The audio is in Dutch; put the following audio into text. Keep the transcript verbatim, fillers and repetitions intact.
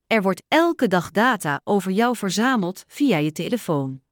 Er wordt elke dag data over jou verzameld via je telefoon.